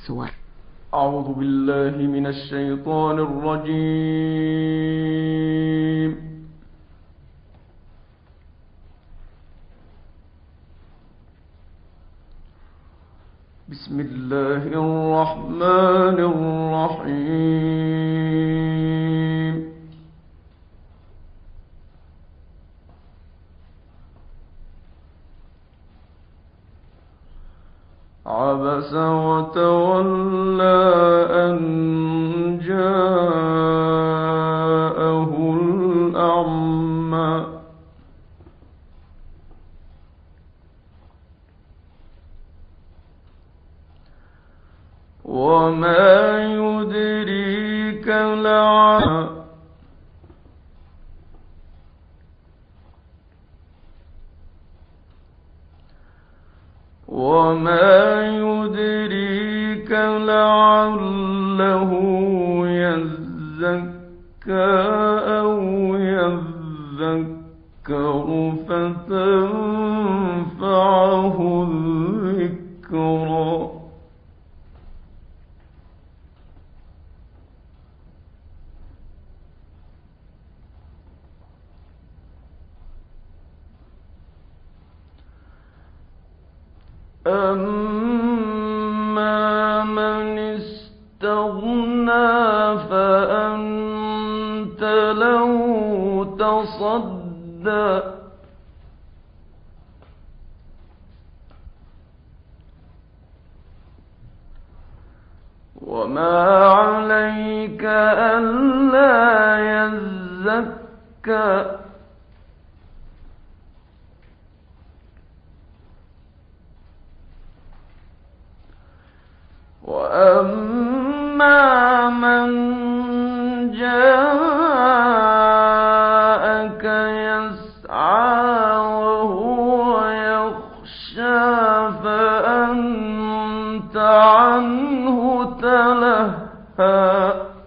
الصور. أعوذ بالله من الشيطان الرجيم. بسم الله الرحمن الرحيم. عبس وتولى أن جاءه الأعمى وما يدريك لعله يزكى أو يذكر فتنفعه الذكرى. أما من استغنى فأنت له تصدى وما عليك ألا يزكى وأما من جاءك يسعى وهو يخشى فأنت عنه تلهى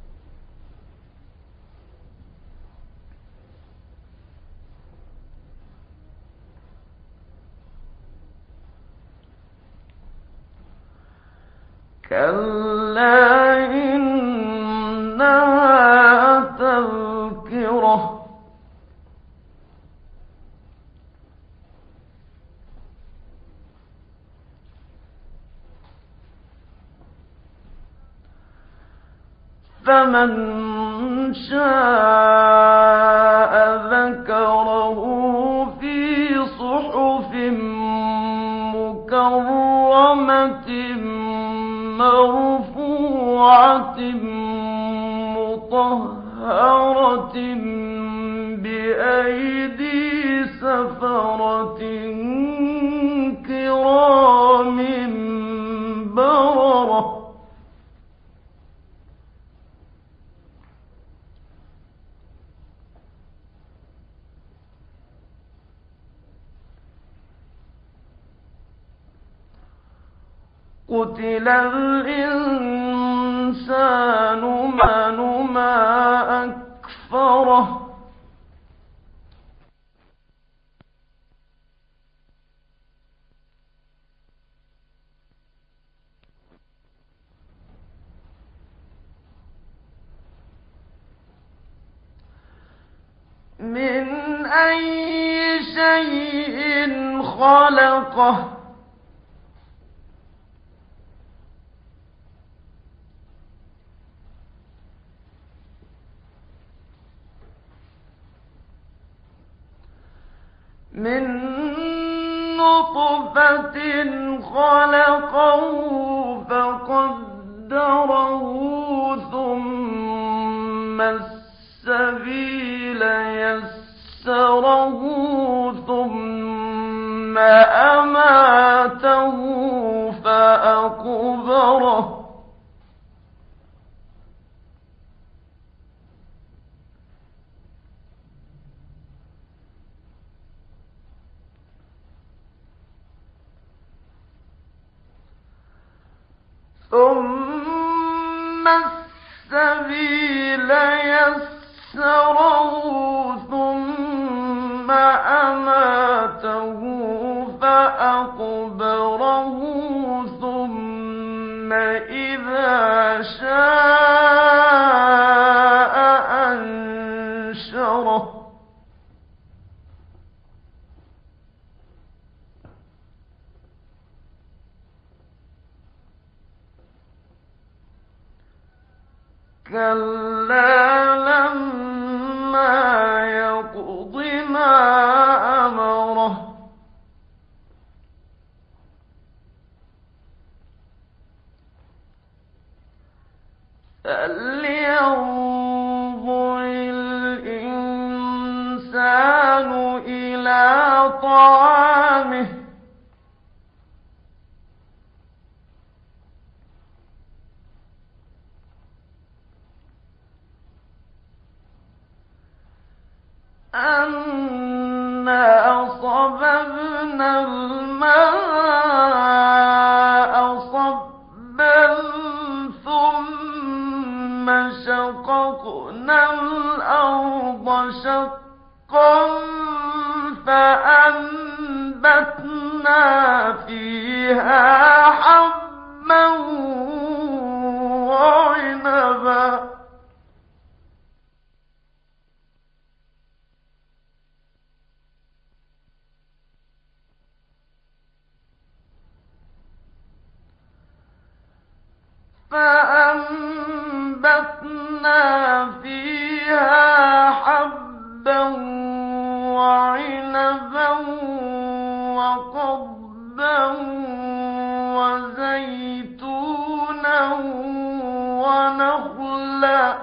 كلا إنها تذكرة فمن شاء ذكره في صحف مكرمة مرفوعة مطهرة بأيدي سفرة كرام بررة. قتل الإنسان ما أكفره من أي شيء خلقه من نطفة خلقه فقدره ثم السبيل يسره ثم أماته فأقبره ثم السبيل يسره ثم أماته فأقبره ثم إذا شاء أنشره كلا لما يقض ما أمره فلينظر الإنسان إلى طعامه أنا صببنا الماء صبا ثم شققنا الأرض شقا فأنبتنا فيها حبا وعنبا وعنبا وقضبا وزيتونا ونخلا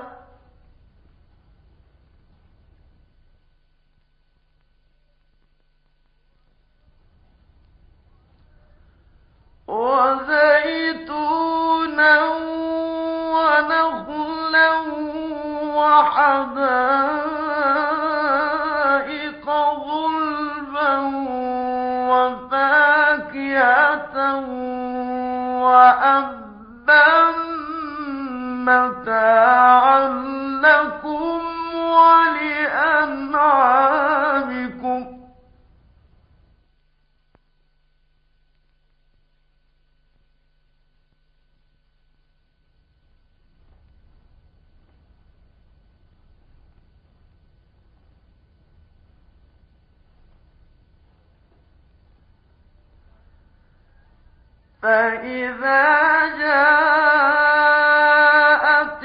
وحدائق غلبا وفاكهة وأبا متاعا لكم ولأنعامكم فإذا جاءت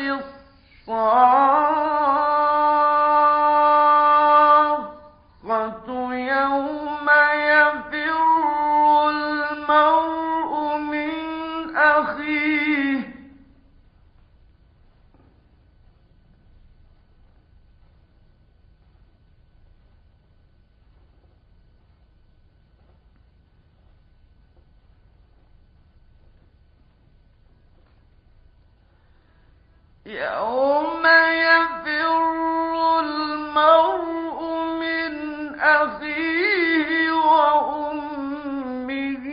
الصاخة يوم يفر المرء من أخيه يوم يفر المرء من أخيه وأمه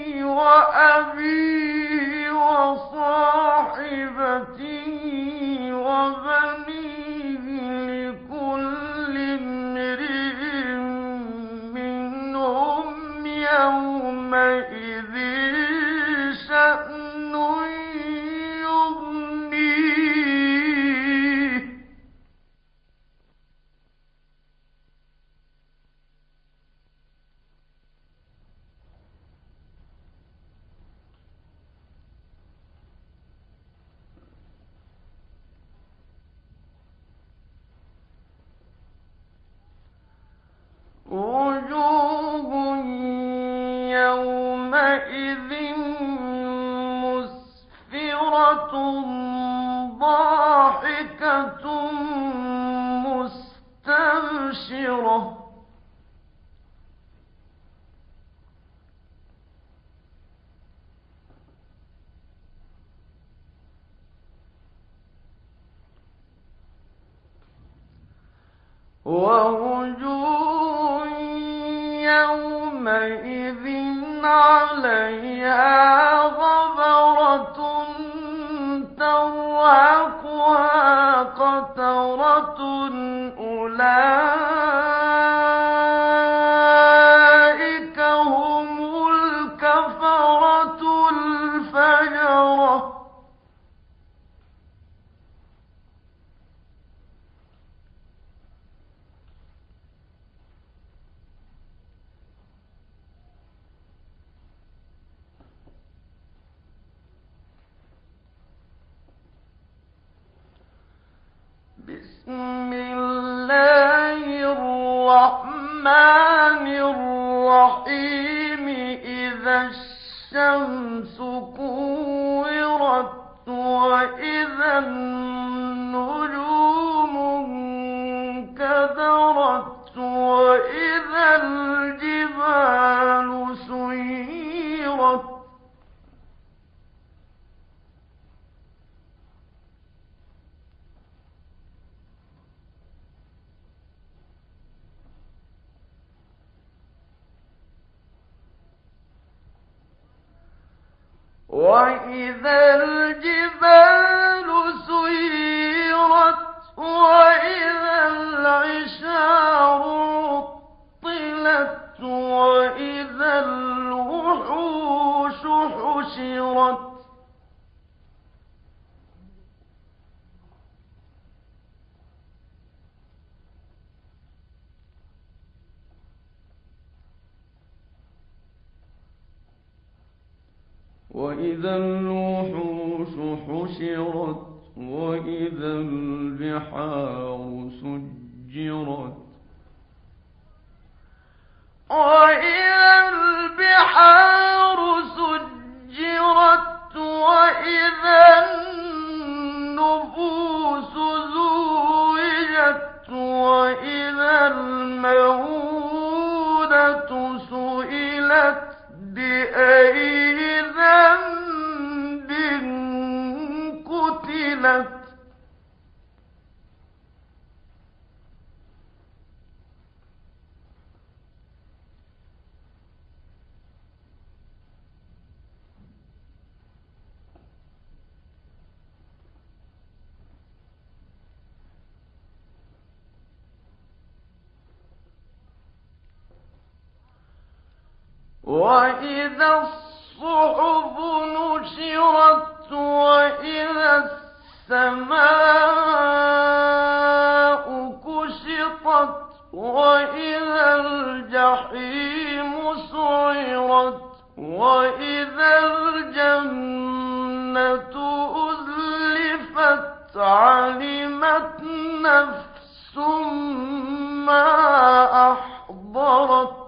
وأبيه وصاحبته وبنيه لكل امرئ منهم يومئذ شأن وجوه يومئذ مسفرة ضاحكة مستبشرة ووجوه يومئذ عليها غبرة ترهقها قترة أولئك هم الكفرة الفجرة الرحمن الرحيم إذا الشمس كورت وإذا النجوم انكدرت وإذا الجبال سيرت وإذا الجبال سيرت وإذا العشار عطلت وإذا الوحوش حشرت وإذا الوحوش حشرت وإذا البحار سجرت وإذا البحار سجرت وإذا النفوس زوجت وإذا الموءودة سئلت بأي ذنب قتلت وإذا الصحف نشرت وإذا السماء كشطت وإذا الجحيم سعرت وإذا الجنة أزلفت علمت نفس ما أحضرت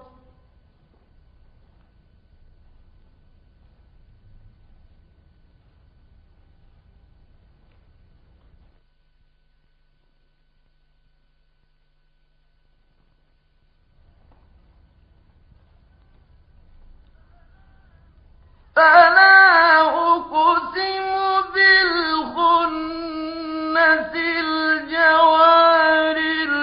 فلا أقسم بالخنس الجوار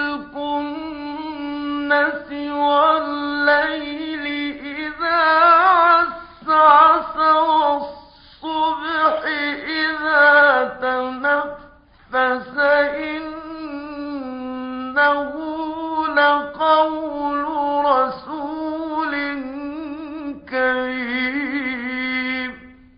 الكنس والليل إذا عسعس والصبح إذا تنفس إنه لقول رسول كريم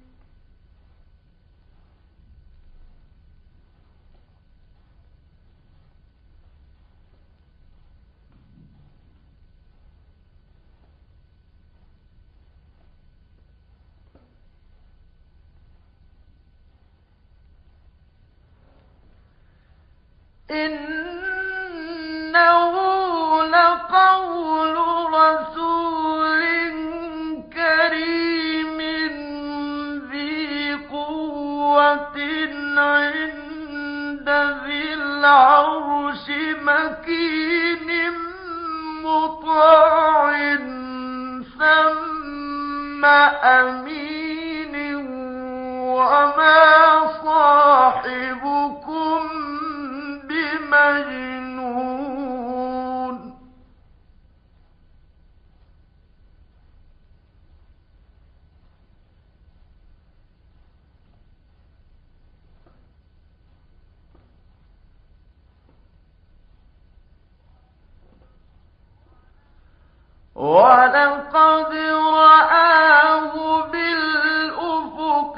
إنه لقول رسول كريم ذي قوة عند ذي العرش مكين مطاع ثم أمين وما صاحبكم بمجنون ولقد رآه بالأفق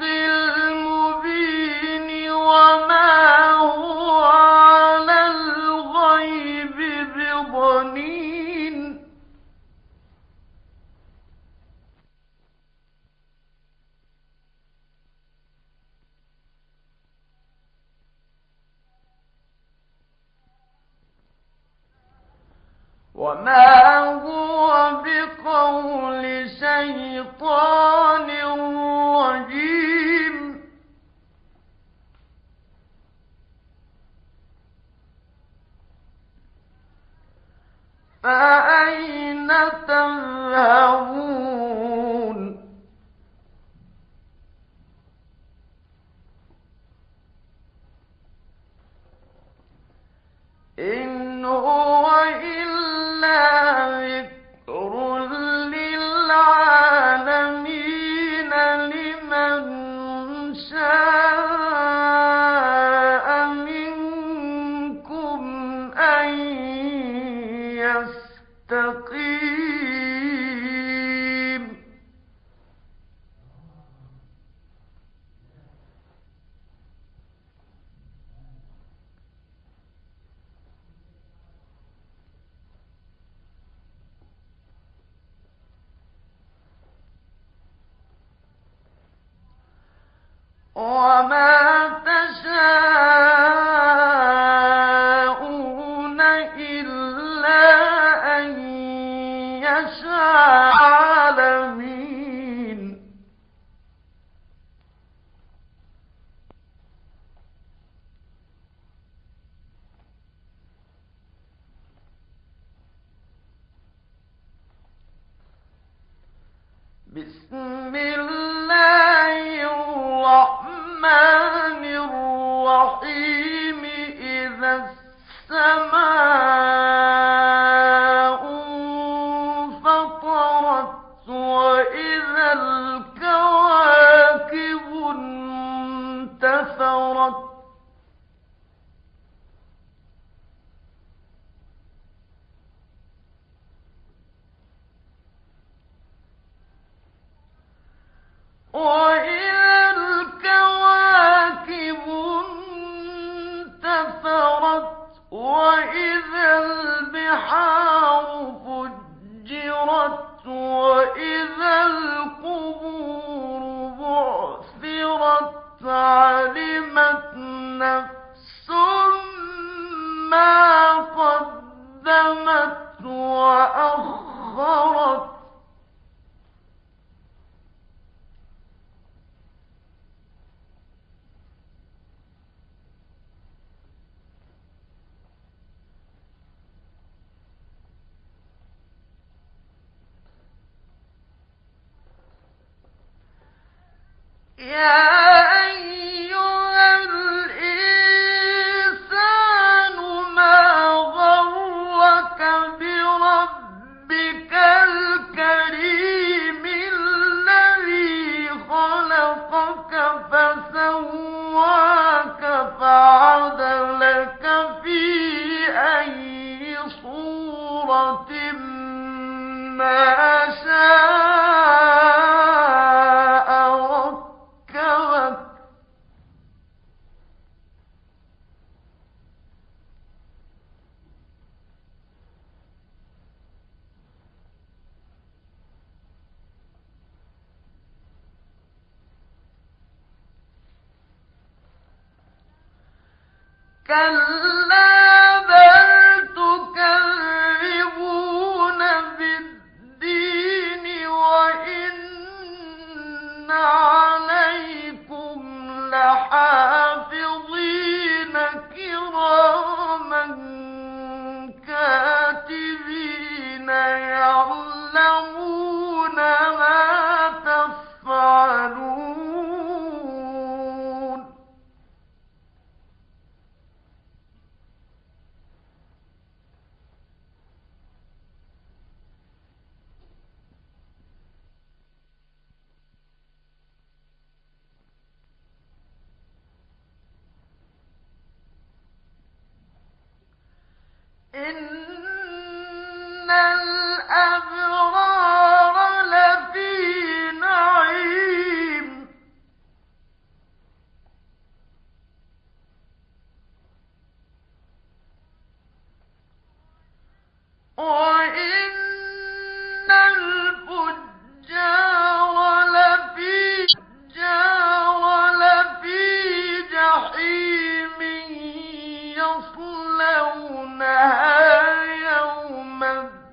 المبين وما هو على الغيب بضنين وما هو بقول شيطان رجيم فأين تذهبون إن هو إلا ذكر للعالمين لمن شاء منكم أن يستقيم وما تشاءون إلا أن يشاء العالمين بسم الله الرحمن الرحيم إذا السماء انفطرت وإذا الكواكب انتثرت وإذا الكواكب انتثرت وإذا البحار فجرت وإذا القبور بعثرت علمت نفس ما قدمت وأخرت يا أيها الإنسان ما غرك بربك الكريم الذي خلقك فسواك فعدلك في أي صورة ما شاء ركبك كلا بل تكذبون بالدين وإن عليكم لحافظين كراما كاتبين يعلمون ما تفعلون إن الأبرار لفي نعيم وإن الفجار لفي جحيم يصلونها يوم الدين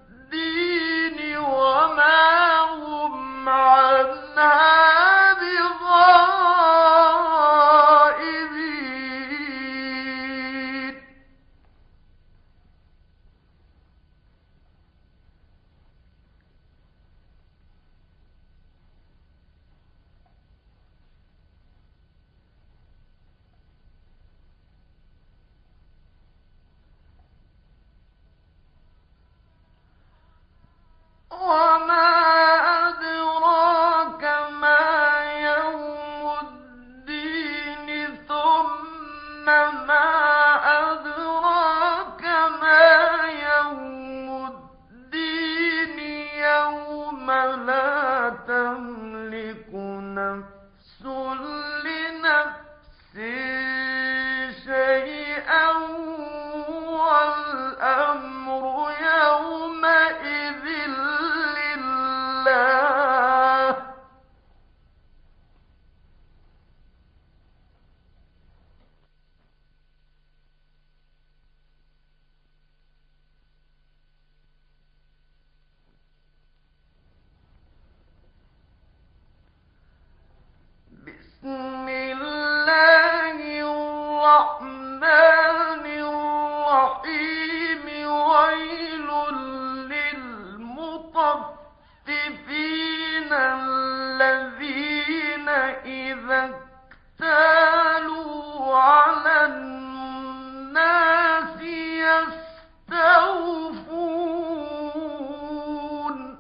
الرحمن الرحيم ويل للمطففين الذين إذا اكتالوا على الناس يستوفون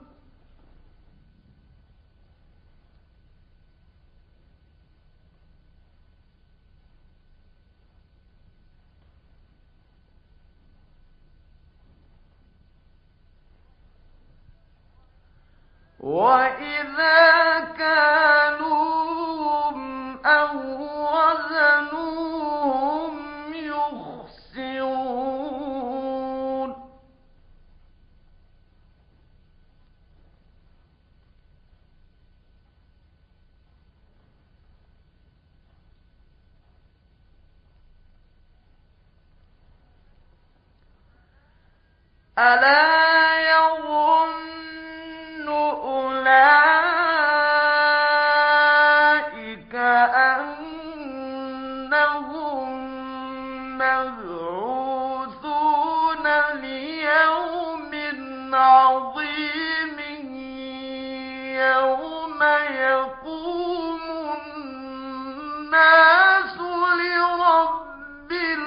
وإذا كالوهم أو وزنوهم يخسرون ألا يظن أولئك أنهم مبعوثون ليوم عظيم يوم يقوم الناس لرب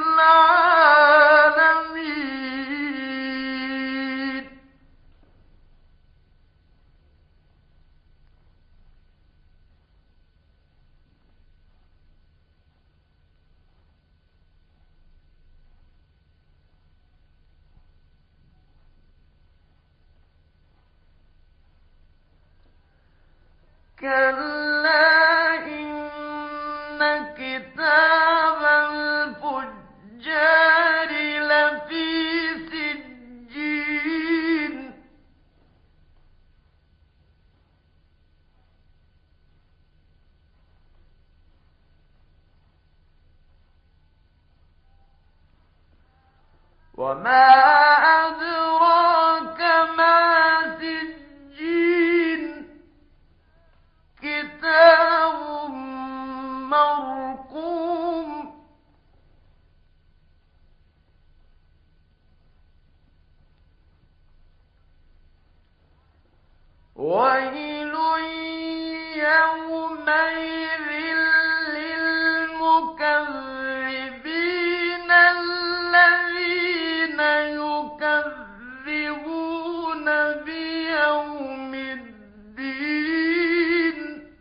العالمين كلا إن كتاب الفجار لفي سجين وما أدراك ما سجين كتاب مرقوم ويل يومئذ للمكذبين الذين يكذبون بيوم الدين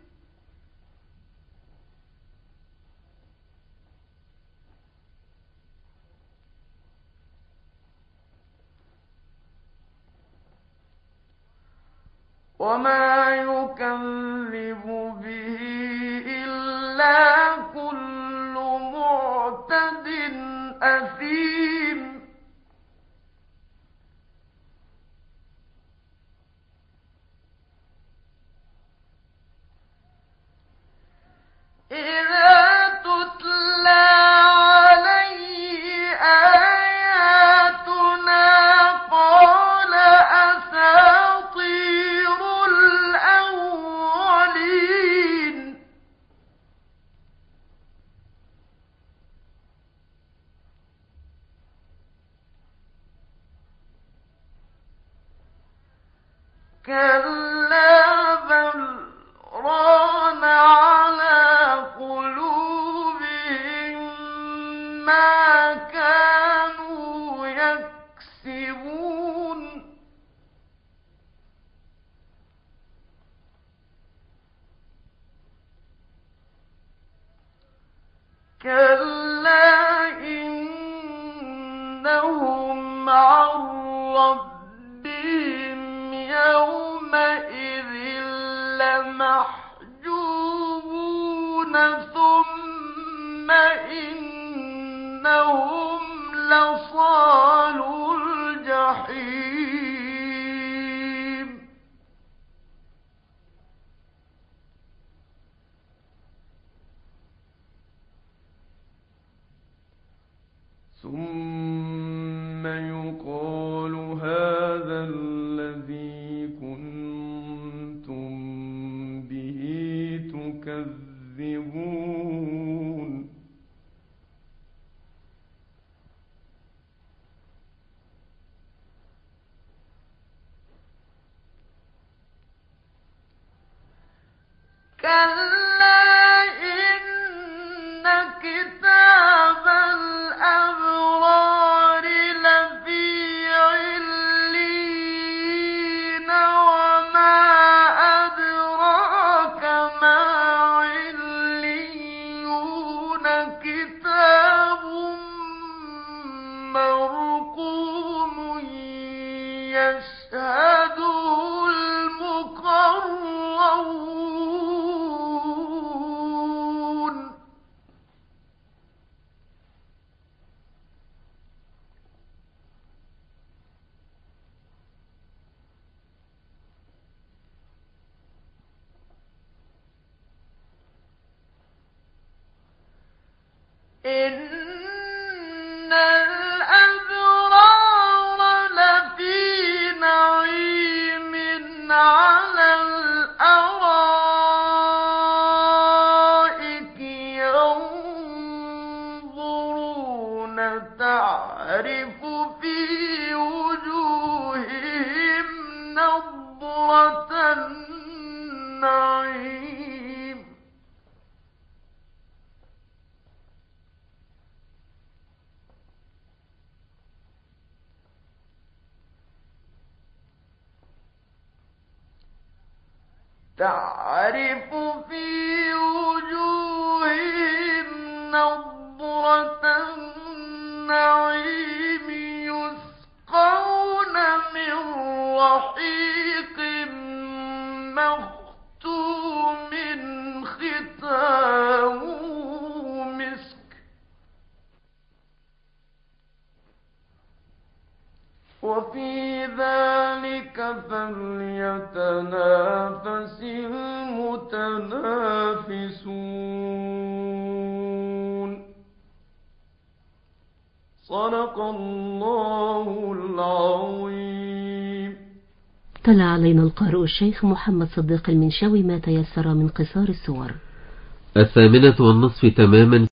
وما يكذب به إلا كل معتد أثيم إذا تتلى عليه آياتنا قال أساطير الأولين كلا بل ران على قلوبهم ما كانوا يكسبون كلا إنهم عن ربهم يومئذ لمحجوبون ثم إنهم لصالو الجحيم ثم يقال هذا الذي كنتم به تكذبون كلا إن كتاب الأبرار لفي عليين وما أدراك ما عليون كتاب مرقوم يشهده المقربون إن الأبرار لفي نعيم على الأرائك ينظرون تعرف في وجوههم نضرة النعيم تعرف في وجوههم نضرة النعيم يسقون من رحيق مختوم ختامه مسك وفي ذلك فليتنافس المتنافسون صدق الله العظيم. تلا علينا القارئ الشيخ محمد صديق المنشاوي ما تيسر من قصار السور. 8:30 تماما.